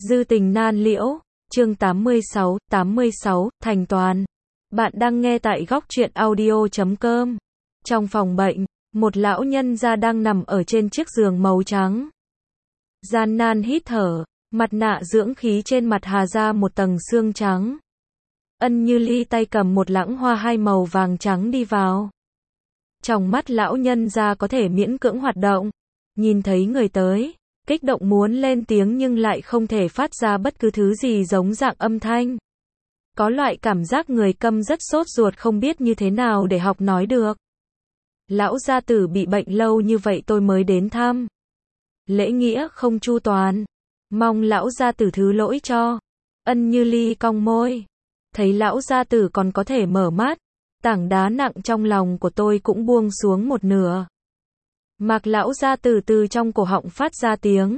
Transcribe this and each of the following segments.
Dư tình nan liễu, chương 86, thành toàn. Bạn đang nghe tại góc truyện audio.com. Trong phòng bệnh, một lão nhân gia đang nằm ở trên chiếc giường màu trắng. Gian nan hít thở, mặt nạ dưỡng khí trên mặt hà ra một tầng xương trắng. Ân Như Ly tay cầm một lẵng hoa hai màu vàng trắng đi vào. Trong mắt lão nhân gia có thể miễn cưỡng hoạt động, nhìn thấy người tới, kích động muốn lên tiếng nhưng lại không thể phát ra bất cứ thứ gì giống dạng âm thanh. Có loại cảm giác người câm rất sốt ruột không biết như thế nào để học nói được. Lão gia tử bị bệnh lâu như vậy tôi mới đến thăm. Lễ nghĩa không chu toàn, mong lão gia tử thứ lỗi cho. Ân Như Ly cong môi, thấy lão gia tử còn có thể mở mắt, tảng đá nặng trong lòng của tôi cũng buông xuống một nửa. Mạc lão gia tử từ trong cổ họng phát ra tiếng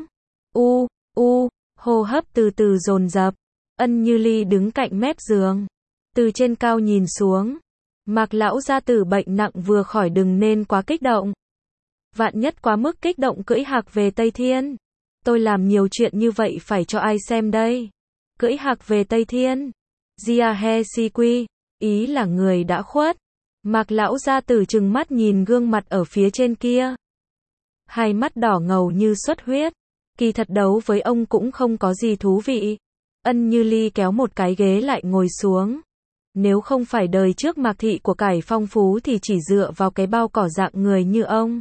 hô hấp từ từ dồn dập. Ân Như Ly đứng cạnh mép giường, từ trên cao nhìn xuống. Mạc lão gia tử bệnh nặng vừa khỏi, đừng nên quá kích động. Vạn nhất quá mức kích động cưỡi hạc về Tây Thiên. Tôi làm nhiều chuyện như vậy phải cho ai xem đây? Cưỡi hạc về Tây Thiên. Gia he si quy, ý là người đã khuất. Mạc lão gia tử trừng mắt nhìn gương mặt ở phía trên kia. Hai mắt đỏ ngầu như xuất huyết. Kỳ thật đấu với ông cũng không có gì thú vị. Ân Như Ly kéo một cái ghế lại ngồi xuống. Nếu không phải đời trước Mạc thị của cải phong phú thì chỉ dựa vào cái bao cỏ dạng người như ông,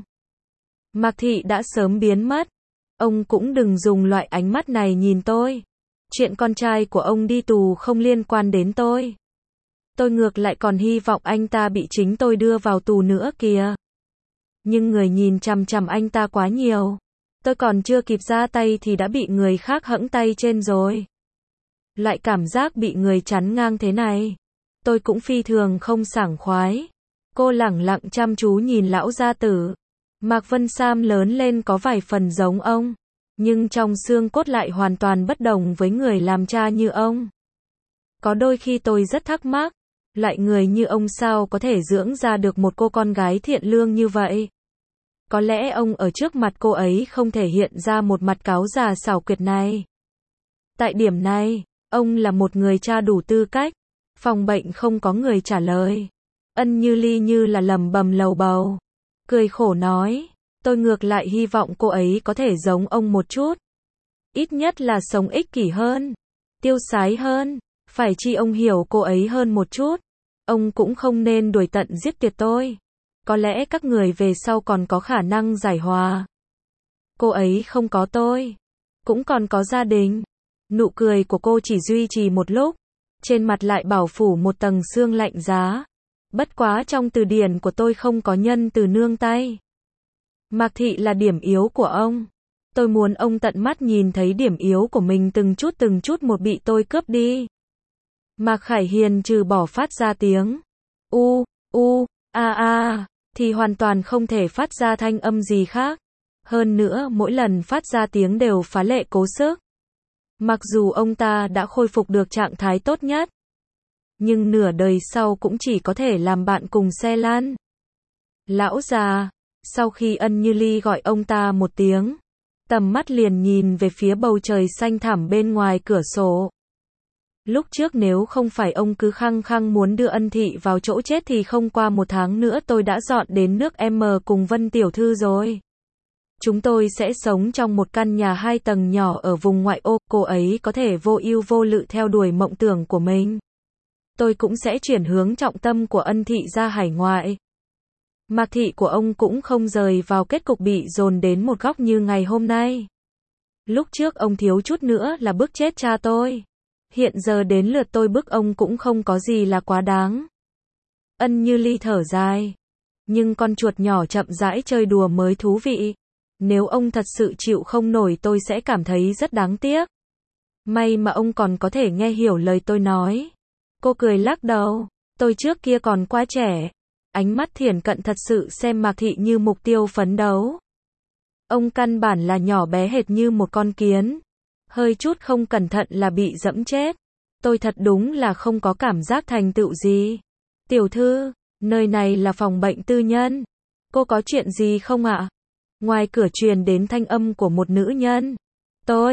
Mạc thị đã sớm biến mất. Ông cũng đừng dùng loại ánh mắt này nhìn tôi. Chuyện con trai của ông đi tù không liên quan đến tôi. Tôi ngược lại còn hy vọng anh ta bị chính tôi đưa vào tù nữa kìa. Nhưng người nhìn chằm chằm anh ta quá nhiều. Tôi còn chưa kịp ra tay thì đã bị người khác hẫng tay trên rồi. Loại cảm giác bị người chắn ngang thế này, tôi cũng phi thường không sảng khoái. Cô lẳng lặng chăm chú nhìn lão gia tử. Mạc Vân Sam lớn lên có vài phần giống ông, nhưng trong xương cốt lại hoàn toàn bất đồng với người làm cha như ông. Có đôi khi tôi rất thắc mắc, loại người như ông sao có thể dưỡng ra được một cô con gái thiện lương như vậy. Có lẽ ông ở trước mặt cô ấy không thể hiện ra một mặt cáo già xảo quyệt này. Tại điểm này, ông là một người cha đủ tư cách. Phòng bệnh không có người trả lời. Ân Như Ly như là lẩm bẩm lầu bầu, cười khổ nói, tôi ngược lại hy vọng cô ấy có thể giống ông một chút. Ít nhất là sống ích kỷ hơn, tiêu sái hơn, phải chi ông hiểu cô ấy hơn một chút. Ông cũng không nên đuổi tận giết tuyệt tôi. Có lẽ các người về sau còn có khả năng giải hòa. Cô ấy không có tôi, cũng còn có gia đình. Nụ cười của cô chỉ duy trì một lúc, trên mặt lại bảo phủ một tầng sương lạnh giá. Bất quá trong từ điển của tôi không có nhân từ nương tay. Mạc thị là điểm yếu của ông. Tôi muốn ông tận mắt nhìn thấy điểm yếu của mình từng chút một bị tôi cướp đi. Mạc Khải Hiền trừ bỏ phát ra tiếng thì hoàn toàn không thể phát ra thanh âm gì khác. Hơn nữa mỗi lần phát ra tiếng đều phá lệ cố sức. Mặc dù ông ta đã khôi phục được trạng thái tốt nhất, nhưng nửa đời sau cũng chỉ có thể làm bạn cùng xe lăn. Lão già, sau khi Ân Như Ly gọi ông ta một tiếng, tầm mắt liền nhìn về phía bầu trời xanh thẳm bên ngoài cửa sổ. Lúc trước nếu không phải ông cứ khăng khăng muốn đưa Ân thị vào chỗ chết thì không qua một tháng nữa tôi đã dọn đến nước M cùng Vân tiểu thư rồi. Chúng tôi sẽ sống trong một căn nhà 2 tầng nhỏ ở vùng ngoại ô, cô ấy có thể vô ưu vô lự theo đuổi mộng tưởng của mình. Tôi cũng sẽ chuyển hướng trọng tâm của Ân thị ra hải ngoại. Mạc thị của ông cũng không rời vào kết cục bị dồn đến một góc như ngày hôm nay. Lúc trước ông thiếu chút nữa là bức chết cha tôi. Hiện giờ đến lượt tôi bức ông cũng không có gì là quá đáng. Ân Như Ly thở dài. Nhưng con chuột nhỏ chậm rãi chơi đùa mới thú vị. Nếu ông thật sự chịu không nổi tôi sẽ cảm thấy rất đáng tiếc. May mà ông còn có thể nghe hiểu lời tôi nói. Cô cười lắc đầu. Tôi trước kia còn quá trẻ. Ánh mắt thiển cận thật sự xem Mạc thị như mục tiêu phấn đấu. Ông căn bản là nhỏ bé hệt như một con kiến. Hơi chút không cẩn thận là bị dẫm chết. Tôi thật đúng là không có cảm giác thành tựu gì. Tiểu thư, nơi này là phòng bệnh tư nhân. Cô có chuyện gì không ạ? Ngoài cửa truyền đến thanh âm của một nữ nhân. Tôi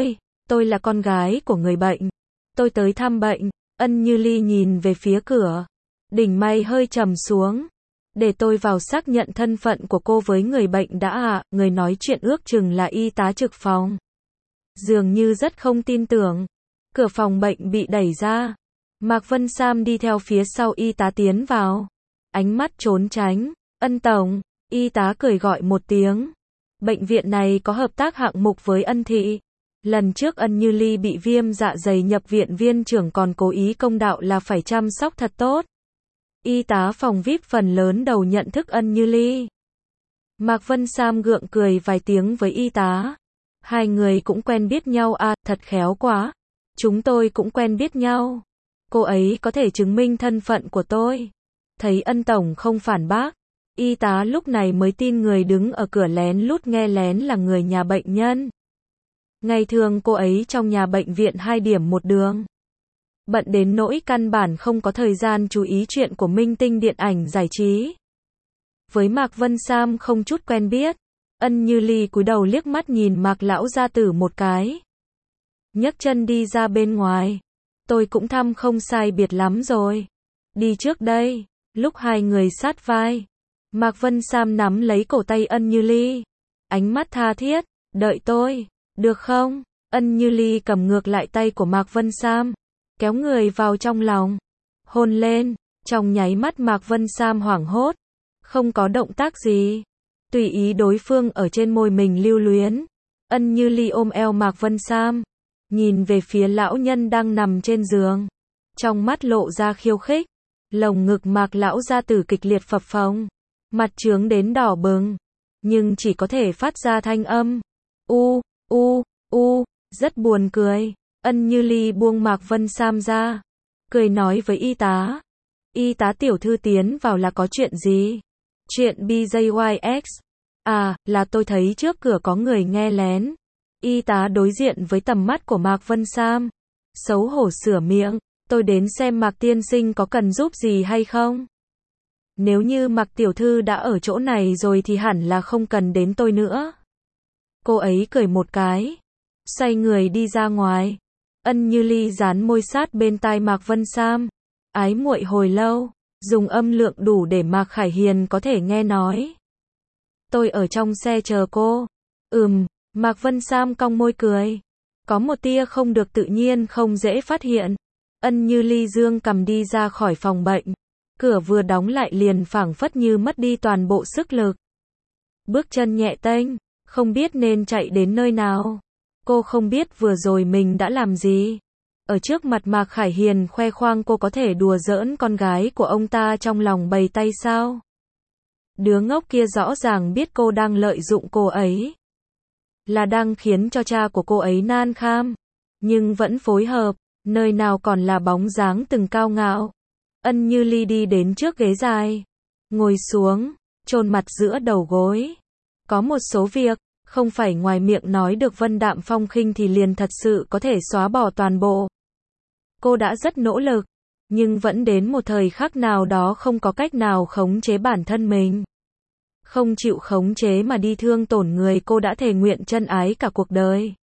tôi là con gái của người bệnh. Tôi tới thăm bệnh. Ân Như Ly nhìn về phía cửa. Đỉnh mày hơi trầm xuống. Để tôi vào xác nhận thân phận của cô với người bệnh đã ạ. Người nói chuyện ước chừng là y tá trực phòng. Dường như rất không tin tưởng. Cửa phòng bệnh bị đẩy ra. Mạc Vân Sam đi theo phía sau y tá tiến vào. Ánh mắt trốn tránh. Ân tổng. Y tá cười gọi một tiếng. Bệnh viện này có hợp tác hạng mục với Ân thị. Lần trước Ân Như Ly bị viêm dạ dày nhập viện, viên trưởng còn cố ý công đạo là phải chăm sóc thật tốt. Y tá phòng VIP phần lớn đầu nhận thức Ân Như Ly. Mạc Vân Sam gượng cười vài tiếng với y tá. Hai người cũng quen biết nhau à, thật khéo quá. Chúng tôi cũng quen biết nhau. Cô ấy có thể chứng minh thân phận của tôi. Thấy Ân tổng không phản bác. Y tá lúc này mới tin người đứng ở cửa lén lút nghe lén là người nhà bệnh nhân. Ngày thường cô ấy trong nhà bệnh viện 2 điểm một đường. Bận đến nỗi căn bản không có thời gian chú ý chuyện của minh tinh điện ảnh giải trí. Với Mạc Vân Sam không chút quen biết. Ân Như Ly cúi đầu liếc mắt nhìn Mạc lão gia tử một cái. Nhấc chân đi ra bên ngoài. Tôi cũng thăm không sai biệt lắm rồi. Đi trước đây. Lúc hai người sát vai. Mạc Vân Sam nắm lấy cổ tay Ân Như Ly. Ánh mắt tha thiết. Đợi tôi. Được không? Ân Như Ly cầm ngược lại tay của Mạc Vân Sam. Kéo người vào trong lòng. Hôn lên. Trong nháy mắt Mạc Vân Sam hoảng hốt. Không có động tác gì. Tùy ý đối phương ở trên môi mình lưu luyến. Ân Như Ly ôm eo Mạc Vân Sam. Nhìn về phía lão nhân đang nằm trên giường. Trong mắt lộ ra khiêu khích. Lồng ngực Mạc lão gia tử kịch liệt phập phồng. Mặt trướng đến đỏ bừng. Nhưng chỉ có thể phát ra thanh âm. Rất buồn cười. Ân Như Ly buông Mạc Vân Sam ra. Cười nói với y tá. Y tá tiểu thư tiến vào là có chuyện gì? Chuyện BJYX. À, là tôi thấy trước cửa có người nghe lén. Y tá đối diện với tầm mắt của Mạc Vân Sam. Xấu hổ sửa miệng. Tôi đến xem Mạc tiên sinh có cần giúp gì hay không? Nếu như Mạc tiểu thư đã ở chỗ này rồi thì hẳn là không cần đến tôi nữa. Cô ấy cười một cái. Xoay người đi ra ngoài. Ân Như Ly dán môi sát bên tai Mạc Vân Sam. Ái muội hồi lâu. Dùng âm lượng đủ để Mạc Khải Hiền có thể nghe nói. Tôi ở trong xe chờ cô. Mạc Vân Sam cong môi cười. Có một tia không được tự nhiên không dễ phát hiện. Ân Như Ly dương cầm đi ra khỏi phòng bệnh. Cửa vừa đóng lại liền phảng phất như mất đi toàn bộ sức lực. Bước chân nhẹ tênh, không biết nên chạy đến nơi nào. Cô không biết vừa rồi mình đã làm gì. Ở trước mặt Mạc Khải Hiền khoe khoang cô có thể đùa giỡn con gái của ông ta trong lòng bày tay sao? Đứa ngốc kia rõ ràng biết cô đang lợi dụng cô ấy. Là đang khiến cho cha của cô ấy nan kham. Nhưng vẫn phối hợp, nơi nào còn là bóng dáng từng cao ngạo. Ân Như Ly đi đến trước ghế dài. Ngồi xuống, chôn mặt giữa đầu gối. Có một số việc, không phải ngoài miệng nói được vân đạm phong khinh thì liền thật sự có thể xóa bỏ toàn bộ. Cô đã rất nỗ lực, nhưng vẫn đến một thời khắc nào đó không có cách nào khống chế bản thân mình. Không chịu khống chế mà đi thương tổn người cô đã thề nguyện chân ái cả cuộc đời.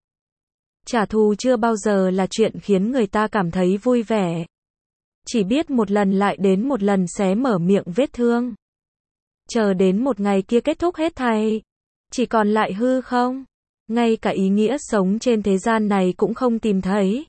Trả thù chưa bao giờ là chuyện khiến người ta cảm thấy vui vẻ. Chỉ biết một lần lại đến một lần xé mở miệng vết thương. Chờ đến một ngày kia kết thúc hết thảy. Chỉ còn lại hư không. Ngay cả ý nghĩa sống trên thế gian này cũng không tìm thấy.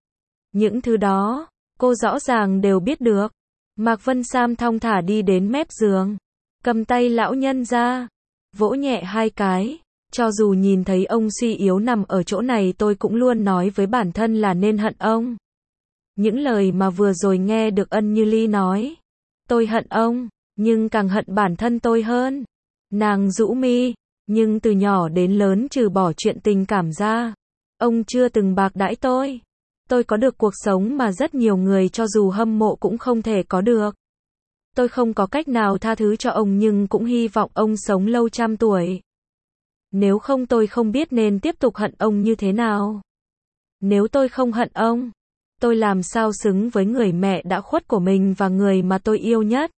Những thứ đó, cô rõ ràng đều biết được. Mạc Vân Sam thong thả đi đến mép giường. Cầm tay lão nhân ra. Vỗ nhẹ 2 cái. Cho dù nhìn thấy ông suy yếu nằm ở chỗ này tôi cũng luôn nói với bản thân là nên hận ông. Những lời mà vừa rồi nghe được Ân Như Ly nói. Tôi hận ông, nhưng càng hận bản thân tôi hơn. Nàng rũ mi. Nhưng từ nhỏ đến lớn trừ bỏ chuyện tình cảm ra. Ông chưa từng bạc đãi tôi. Tôi có được cuộc sống mà rất nhiều người cho dù hâm mộ cũng không thể có được. Tôi không có cách nào tha thứ cho ông nhưng cũng hy vọng ông sống lâu trăm tuổi. Nếu không tôi không biết nên tiếp tục hận ông như thế nào. Nếu tôi không hận ông, tôi làm sao xứng với người mẹ đã khuất của mình và người mà tôi yêu nhất.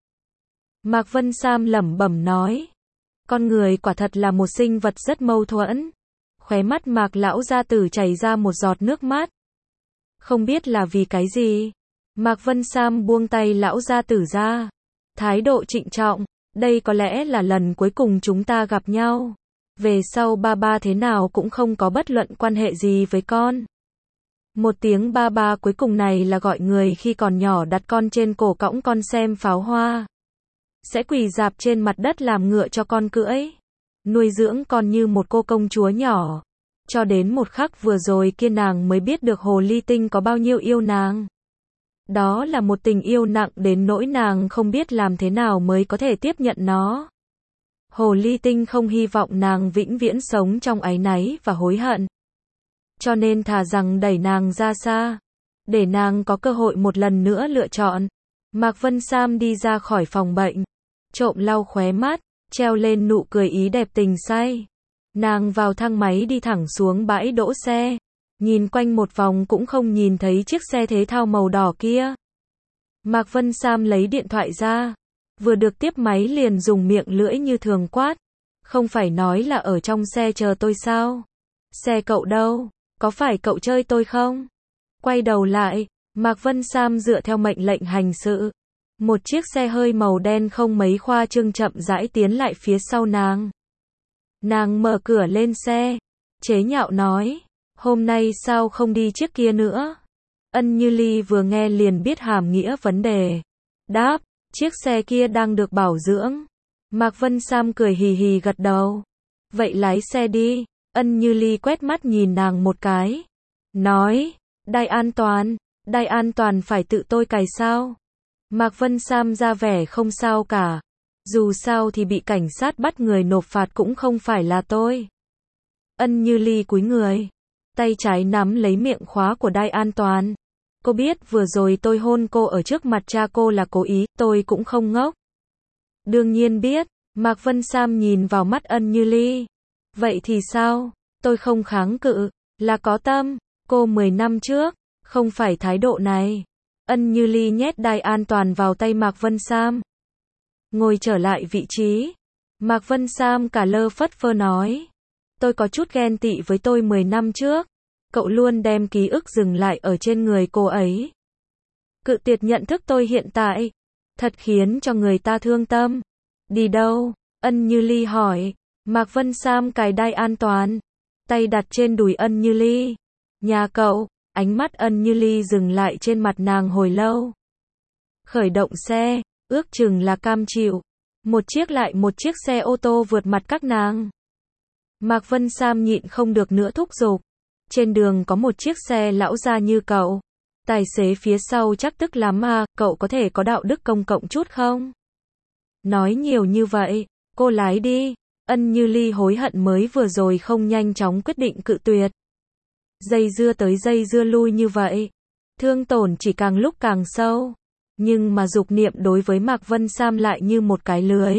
Mạc Vân Sam lẩm bẩm nói. Con người quả thật là một sinh vật rất mâu thuẫn. Khóe mắt Mạc lão gia tử chảy ra một giọt nước mắt. Không biết là vì cái gì. Mạc Vân Sam buông tay lão gia tử ra. Thái độ trịnh trọng. Đây có lẽ là lần cuối cùng chúng ta gặp nhau. Về sau ba ba thế nào cũng không có bất luận quan hệ gì với con. Một tiếng ba ba cuối cùng này là gọi người khi còn nhỏ đặt con trên cổ cõng con xem pháo hoa. Sẽ quỳ rạp trên mặt đất làm ngựa cho con cưỡi. Nuôi dưỡng con như một cô công chúa nhỏ. Cho đến một khắc vừa rồi kia nàng mới biết được hồ ly tinh có bao nhiêu yêu nàng. Đó là một tình yêu nặng đến nỗi nàng không biết làm thế nào mới có thể tiếp nhận nó. Hồ ly tinh không hy vọng nàng vĩnh viễn sống trong áy náy và hối hận. Cho nên thà rằng đẩy nàng ra xa. Để nàng có cơ hội một lần nữa lựa chọn. Mạc Vân Sam đi ra khỏi phòng bệnh. Trộm lau khóe mắt. Treo lên nụ cười ý đẹp tình say. Nàng vào thang máy đi thẳng xuống bãi đỗ xe. Nhìn quanh một vòng cũng không nhìn thấy chiếc xe thể thao màu đỏ kia. Mạc Vân Sam lấy điện thoại ra. Vừa được tiếp máy liền dùng miệng lưỡi như thường quát. Không phải nói là ở trong xe chờ tôi sao? Xe cậu đâu? Có phải cậu chơi tôi không? Quay đầu lại, Mạc Vân Sam dựa theo mệnh lệnh hành sự. Một chiếc xe hơi màu đen không mấy khoa trương chậm rãi tiến lại phía sau nàng. Nàng mở cửa lên xe, chế nhạo nói, hôm nay sao không đi chiếc kia nữa? Ân Như Ly vừa nghe liền biết hàm nghĩa vấn đề. Đáp, chiếc xe kia đang được bảo dưỡng. Mạc Vân Sam cười hì hì gật đầu. Vậy lái xe đi. Ân Như Ly quét mắt nhìn nàng một cái. Nói, đai an toàn phải tự tôi cài sao? Mạc Vân Sam ra vẻ không sao cả. Dù sao thì bị cảnh sát bắt người nộp phạt cũng không phải là tôi. Ân Như Ly cúi người. Tay trái nắm lấy miệng khóa của đai an toàn. Cô biết vừa rồi tôi hôn cô ở trước mặt cha cô là cố ý, tôi cũng không ngốc. Đương nhiên biết, Mạc Vân Sam nhìn vào mắt Ân Như Ly. Vậy thì sao? Tôi không kháng cự, là có tâm, cô 10 năm trước, không phải thái độ này. Ân Như Ly nhét đai an toàn vào tay Mạc Vân Sam. Ngồi trở lại vị trí. Mạc Vân Sam cả lơ phất phơ nói. Tôi có chút ghen tị với tôi 10 năm trước. Cậu luôn đem ký ức dừng lại ở trên người cô ấy. Cự tuyệt nhận thức tôi hiện tại. Thật khiến cho người ta thương tâm. Đi đâu? Ân Như Ly hỏi. Mạc Vân Sam cài đai an toàn. Tay đặt trên đùi Ân Như Ly. Nhà cậu. Ánh mắt Ân Như Ly dừng lại trên mặt nàng hồi lâu. Khởi động xe. Ước chừng là cam chịu. Một chiếc xe ô tô vượt mặt các nàng. Mạc Vân Sam nhịn không được nữa thúc giục. Trên đường có một chiếc xe lão gia như cậu. Tài xế phía sau chắc tức lắm à, cậu có thể có đạo đức công cộng chút không? Nói nhiều như vậy, cô lái đi. Ân Như Ly hối hận mới vừa rồi không nhanh chóng quyết định cự tuyệt. Dây dưa tới dây dưa lui như vậy. Thương tổn chỉ càng lúc càng sâu. Nhưng mà dục niệm đối với Mạc Vân Sam lại như một cái lưới.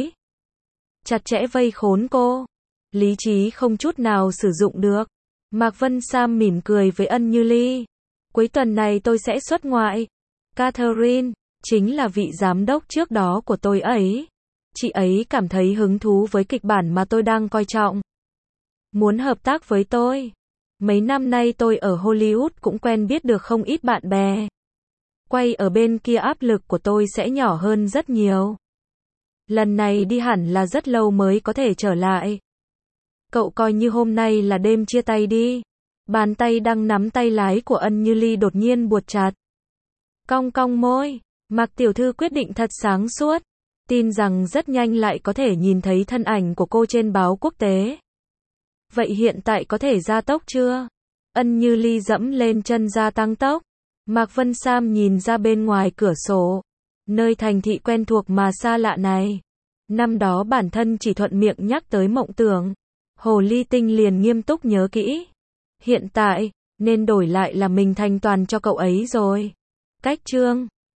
Chặt chẽ vây khốn cô. Lý trí không chút nào sử dụng được. Mạc Vân Sam mỉm cười với Ân Như Ly. Cuối tuần này tôi sẽ xuất ngoại. Catherine, chính là vị giám đốc trước đó của tôi ấy. Chị ấy cảm thấy hứng thú với kịch bản mà tôi đang coi trọng. Muốn hợp tác với tôi. Mấy năm nay tôi ở Hollywood cũng quen biết được không ít bạn bè. Quay ở bên kia áp lực của tôi sẽ nhỏ hơn rất nhiều. Lần này đi hẳn là rất lâu mới có thể trở lại. Cậu coi như hôm nay là đêm chia tay đi. Bàn tay đang nắm tay lái của Ân Như Ly đột nhiên buột chặt. Cong cong môi, Mạc tiểu thư quyết định thật sáng suốt. Tin rằng rất nhanh lại có thể nhìn thấy thân ảnh của cô trên báo quốc tế. Vậy hiện tại có thể gia tốc chưa? Ân Như Ly dẫm lên chân gia tăng tốc. Mạc Vân Sam nhìn ra bên ngoài cửa sổ. Nơi thành thị quen thuộc mà xa lạ này. Năm đó bản thân chỉ thuận miệng nhắc tới mộng tưởng. Hồ ly tinh liền nghiêm túc nhớ kỹ. Hiện tại, nên đổi lại là mình thành toàn cho cậu ấy rồi. Cách chương